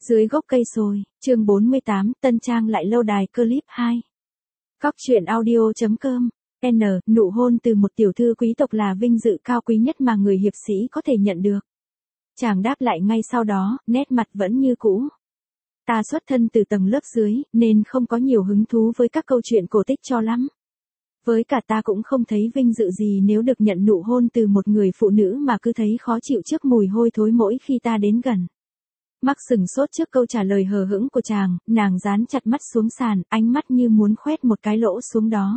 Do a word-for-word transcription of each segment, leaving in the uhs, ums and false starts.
Dưới gốc cây sồi, chương bốn mươi tám, Tân Trang lại lâu đài clip hai. Góc truyện audio.com. N. Nụ hôn từ một tiểu thư quý tộc là vinh dự cao quý nhất mà người hiệp sĩ có thể nhận được. Chàng đáp lại ngay sau đó, nét mặt vẫn như cũ. Ta xuất thân từ tầng lớp dưới, nên không có nhiều hứng thú với các câu chuyện cổ tích cho lắm. Với cả ta cũng không thấy vinh dự gì nếu được nhận nụ hôn từ một người phụ nữ mà cứ thấy khó chịu trước mùi hôi thối mỗi khi ta đến gần. Mắc sừng sốt trước câu trả lời hờ hững của chàng, nàng dán chặt mắt xuống sàn, ánh mắt như muốn khoét một cái lỗ xuống đó.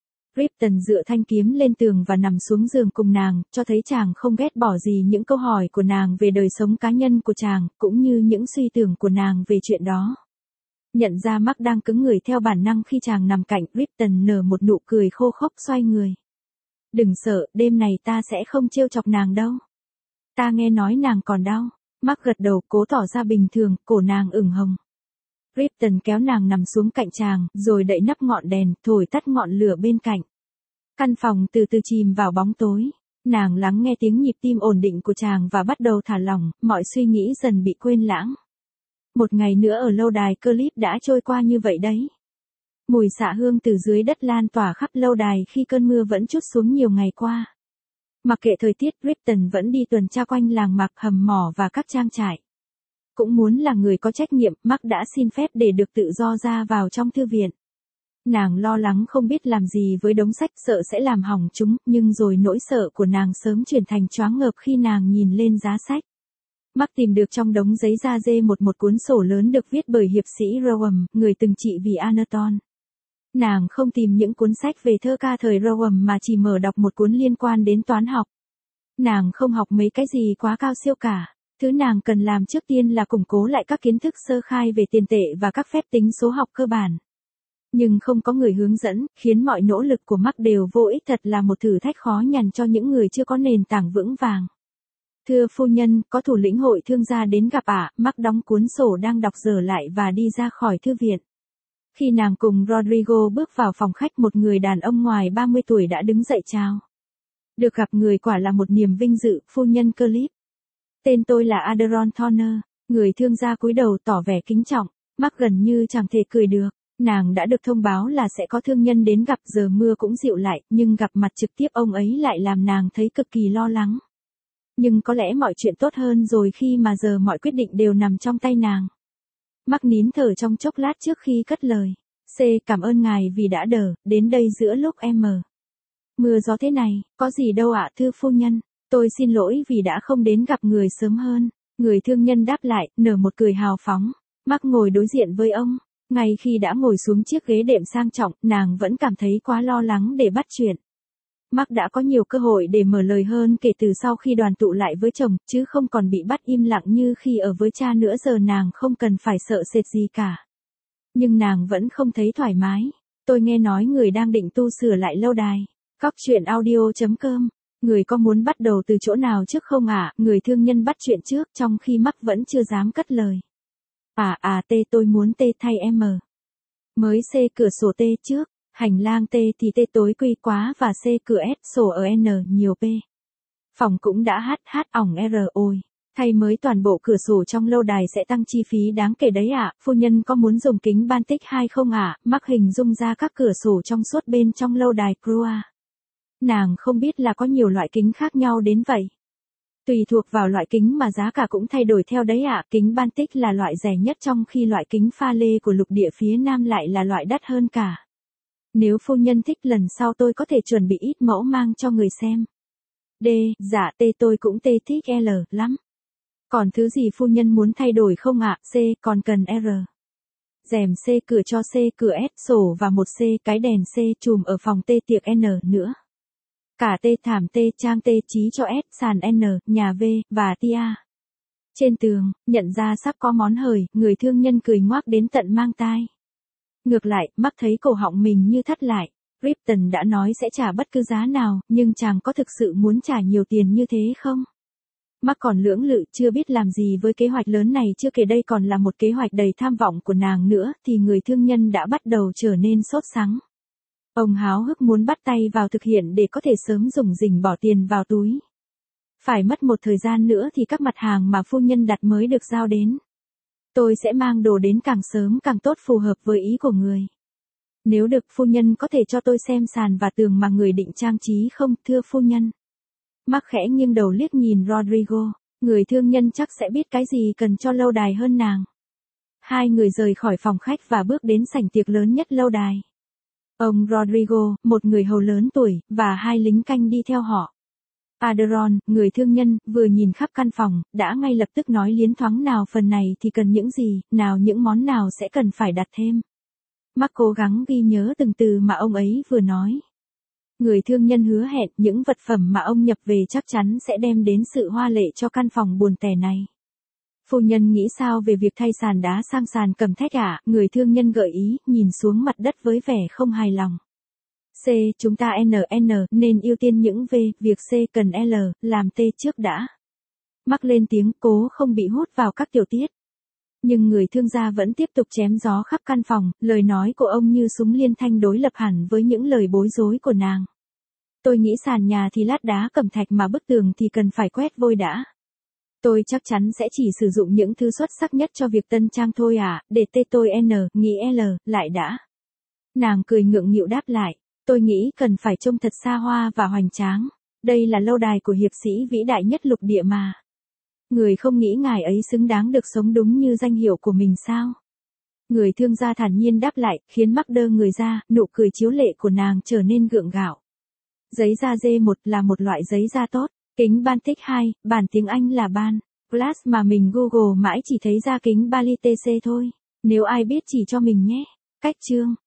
Ripton dựa thanh kiếm lên tường và nằm xuống giường cùng nàng, cho thấy chàng không ghét bỏ gì những câu hỏi của nàng về đời sống cá nhân của chàng, cũng như những suy tưởng của nàng về chuyện đó. Nhận ra Mark đang cứng người theo bản năng khi chàng nằm cạnh, Ripton nở một nụ cười khô khốc xoay người. Đừng sợ, đêm này ta sẽ không trêu chọc nàng đâu. Ta nghe nói nàng còn đau. Mark gật đầu cố tỏ ra bình thường, cổ nàng ửng hồng. Ripton kéo nàng nằm xuống cạnh chàng, rồi đậy nắp ngọn đèn, thổi tắt ngọn lửa bên cạnh. Căn phòng từ từ chìm vào bóng tối. Nàng lắng nghe tiếng nhịp tim ổn định của chàng và bắt đầu thả lỏng, mọi suy nghĩ dần bị quên lãng. Một ngày nữa ở lâu đài clip đã trôi qua như vậy đấy. Mùi xạ hương từ dưới đất lan tỏa khắp lâu đài khi cơn mưa vẫn trút xuống nhiều ngày qua. Mặc kệ thời tiết, Ripton vẫn đi tuần tra quanh làng mạc, hầm mỏ và các trang trại. Cũng muốn là người có trách nhiệm, Mark đã xin phép để được tự do ra vào trong thư viện. Nàng lo lắng không biết làm gì với đống sách, sợ sẽ làm hỏng chúng, nhưng rồi nỗi sợ của nàng sớm chuyển thành choáng ngợp khi nàng nhìn lên giá sách. Mark tìm được trong đống giấy da dê một một cuốn sổ lớn được viết bởi hiệp sĩ Rowam, người từng trị vì Anaton. Nàng không tìm những cuốn sách về thơ ca thời Rowam mà chỉ mở đọc một cuốn liên quan đến toán học. Nàng không học mấy cái gì quá cao siêu cả. Thứ nàng cần làm trước tiên là củng cố lại các kiến thức sơ khai về tiền tệ và các phép tính số học cơ bản. Nhưng không có người hướng dẫn, khiến mọi nỗ lực của Mark đều vô ích, thật là một thử thách khó nhằn cho những người chưa có nền tảng vững vàng. Thưa phu nhân, có thủ lĩnh hội thương gia đến gặp ạ. À, Mark đóng cuốn sổ đang đọc dở lại và đi ra khỏi thư viện. Khi nàng cùng Rodrigo bước vào phòng khách, một người đàn ông ngoài ba mươi tuổi đã đứng dậy chào. Được gặp người quả là một niềm vinh dự, phu nhân Clip. Tên tôi là Aderon Thorner. Người thương gia cúi đầu tỏ vẻ kính trọng. Mark gần như chẳng thể cười được. Nàng đã được thông báo là sẽ có thương nhân đến gặp, giờ mưa cũng dịu lại, nhưng gặp mặt trực tiếp ông ấy lại làm nàng thấy cực kỳ lo lắng. Nhưng có lẽ mọi chuyện tốt hơn rồi khi mà giờ mọi quyết định đều nằm trong tay nàng. Mark nín thở trong chốc lát trước khi cất lời. C. Cảm ơn ngài vì đã đỡ đến đây giữa lúc em mờ. Mưa gió thế này, có gì đâu ạ thưa phu nhân. Tôi xin lỗi vì đã không đến gặp người sớm hơn. Người thương nhân đáp lại, nở một cười hào phóng. Mark ngồi đối diện với ông. Ngay khi đã ngồi xuống chiếc ghế đệm sang trọng, nàng vẫn cảm thấy quá lo lắng để bắt chuyện. Mark đã có nhiều cơ hội để mở lời hơn kể từ sau khi đoàn tụ lại với chồng, chứ không còn bị bắt im lặng như khi ở với cha nữa. Giờ nàng không cần phải sợ sệt gì cả. Nhưng nàng vẫn không thấy thoải mái. Tôi nghe nói người đang định tu sửa lại lâu đài. Góc truyện audio.com. Người có muốn bắt đầu từ chỗ nào trước không ạ? À? Người thương nhân bắt chuyện trước, trong khi Mark vẫn chưa dám cất lời. À à T tôi muốn T thay M. Mới C cửa sổ T trước. Hành lang T thì T tối quy quá và C cửa S sổ ở N nhiều P. Phòng cũng đã H H ỏng R ôi. Thay mới toàn bộ cửa sổ trong lâu đài sẽ tăng chi phí đáng kể đấy ạ. À. Phu nhân có muốn dùng kính Baltic hay không ạ? À? Mark hình dung ra các cửa sổ trong suốt bên trong lâu đài Crua. Nàng không biết là có nhiều loại kính khác nhau đến vậy. Tùy thuộc vào loại kính mà giá cả cũng thay đổi theo đấy ạ. À. Kính Baltic là loại rẻ nhất, trong khi loại kính pha lê của lục địa phía Nam lại là loại đắt hơn cả. Nếu phu nhân thích, lần sau tôi có thể chuẩn bị ít mẫu mang cho người xem. D. Dạ T tôi cũng T thích L lắm. Còn thứ gì phu nhân muốn thay đổi không ạ? C. Còn cần R. Rèm C cửa cho C cửa S sổ và một C cái đèn C chùm ở phòng T tiệc N nữa. Cả T thảm T trang T chí cho S sàn N, nhà V, và tia. Trên tường, nhận ra sắp có món hời, người thương nhân cười ngoác đến tận mang tai. Ngược lại, Mark thấy cổ họng mình như thắt lại. Ripton đã nói sẽ trả bất cứ giá nào, nhưng chàng có thực sự muốn trả nhiều tiền như thế không? Mark còn lưỡng lự, chưa biết làm gì với kế hoạch lớn này, chưa kể đây còn là một kế hoạch đầy tham vọng của nàng nữa, thì người thương nhân đã bắt đầu trở nên sốt sắng. Ông háo hức muốn bắt tay vào thực hiện để có thể sớm rủng rỉnh bỏ tiền vào túi. Phải mất một thời gian nữa thì các mặt hàng mà phu nhân đặt mới được giao đến. Tôi sẽ mang đồ đến càng sớm càng tốt phù hợp với ý của người. Nếu được phu nhân có thể cho tôi xem sàn và tường mà người định trang trí không, thưa phu nhân. Mark khẽ nghiêng đầu liếc nhìn Rodrigo, người thương nhân chắc sẽ biết cái gì cần cho lâu đài hơn nàng. Hai người rời khỏi phòng khách và bước đến sảnh tiệc lớn nhất lâu đài. Ông Rodrigo, một người hầu lớn tuổi, và hai lính canh đi theo họ. Aderon, người thương nhân, vừa nhìn khắp căn phòng, đã ngay lập tức nói liến thoáng nào phần này thì cần những gì, nào những món nào sẽ cần phải đặt thêm. Mark cố gắng ghi nhớ từng từ mà ông ấy vừa nói. Người thương nhân hứa hẹn những vật phẩm mà ông nhập về chắc chắn sẽ đem đến sự hoa lệ cho căn phòng buồn tẻ này. Phu nhân nghĩ sao về việc thay sàn đá sang sàn cẩm thạch ạ? Người thương nhân gợi ý, nhìn xuống mặt đất với vẻ không hài lòng. C, chúng ta N N nên ưu tiên những V, việc C cần L, làm T trước đã. Mark lên tiếng, cố không bị hút vào các tiểu tiết. Nhưng người thương gia vẫn tiếp tục chém gió khắp căn phòng, lời nói của ông như súng liên thanh đối lập hẳn với những lời bối rối của nàng. Tôi nghĩ sàn nhà thì lát đá cẩm thạch mà bức tường thì cần phải quét vôi đã. Tôi chắc chắn sẽ chỉ sử dụng những thứ xuất sắc nhất cho việc tân trang thôi à, để T tôi N, nghĩ L, lại đã. Nàng cười ngượng nghịu đáp lại, tôi nghĩ cần phải trông thật xa hoa và hoành tráng. Đây là lâu đài của hiệp sĩ vĩ đại nhất lục địa mà. Người không nghĩ ngài ấy xứng đáng được sống đúng như danh hiệu của mình sao? Người thương gia thản nhiên đáp lại, khiến Mark đơ người ra, nụ cười chiếu lệ của nàng trở nên gượng gạo. Giấy da G một là một loại giấy da tốt. Kính Baltic hai, bản tiếng Anh là ban. Glass mà mình Google mãi chỉ thấy ra kính Bali T C thôi. Nếu ai biết chỉ cho mình nhé. Cách chương.